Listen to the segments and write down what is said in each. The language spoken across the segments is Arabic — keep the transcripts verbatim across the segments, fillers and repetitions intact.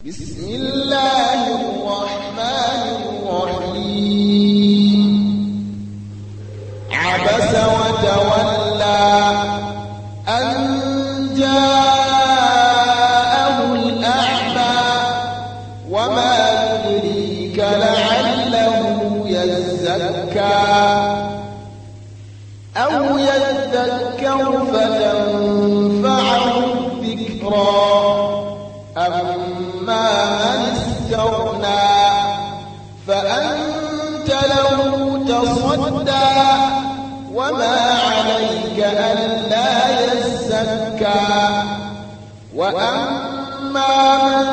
بسم الله الرحمن الرحيم عبس وتولى أن جاءه الأعمى وما يدريك لعله يزكى أو يذكر فتنفعه الذكرى أما من استغنى فأنت له تصدى وما عليك ألا يزكى وأما من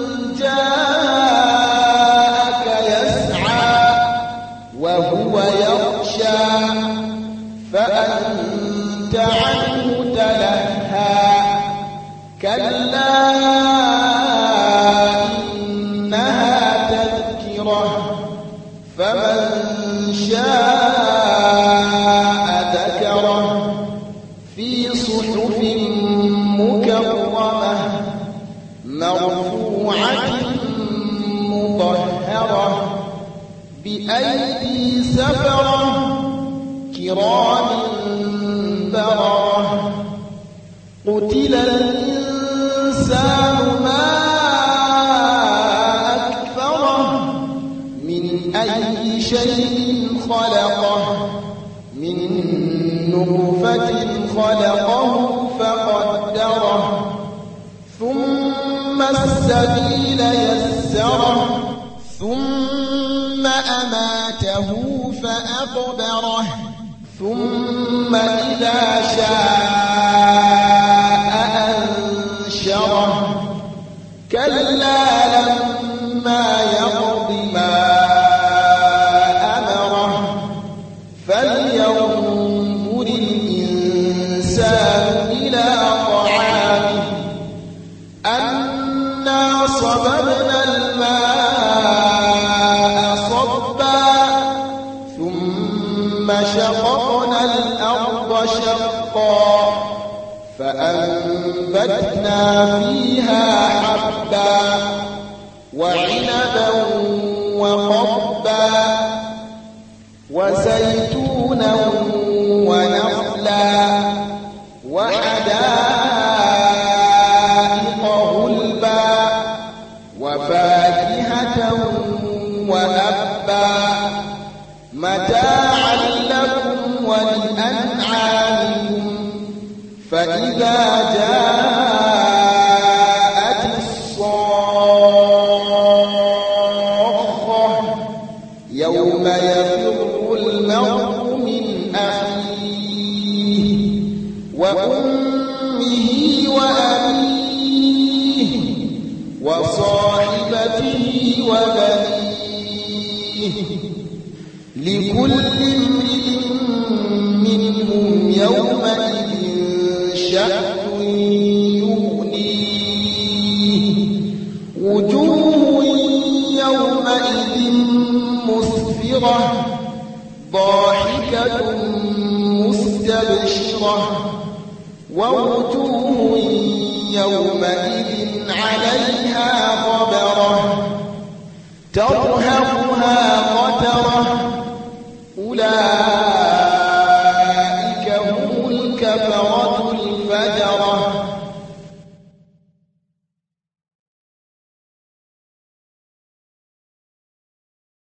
جاءك يسعى وهو يخشى فأنت عنه تلهى كلا إنها تذكرة فمن شاء ذكره في صحف مكرمة مرفوعة مطهرة بأيدي سفرة كرام بررة قتل الإنسان ما أكفره من أي شيء خلقه من نطفة خلقه فقدره ثم السبيل يسره ثم أماته فأقبره ثم إذا شاء أنشره كلا لما يقض ما أمره فلينظر الإنسان إلى طعامه أنا صببنا الماء صبا ثم شققنا الأرض شقا فأنبتنا فيها حبا وعنبا وقضبا وزيتونا ونخلا وحدائق غلبا وفاكهة وأبا متاعا لكم ولأنعامكم فإذا جاءت الصاخة يوم يفر المرء من أخيه وأمه وأبيه وصاحبته وبنيه لكل امرئ منهم يومئذ شأن يغنيه وجوه يومئذ مسفرة ضاحكة مستبشرة ووجوه يومئذ عليها غبرة ترهقها قترة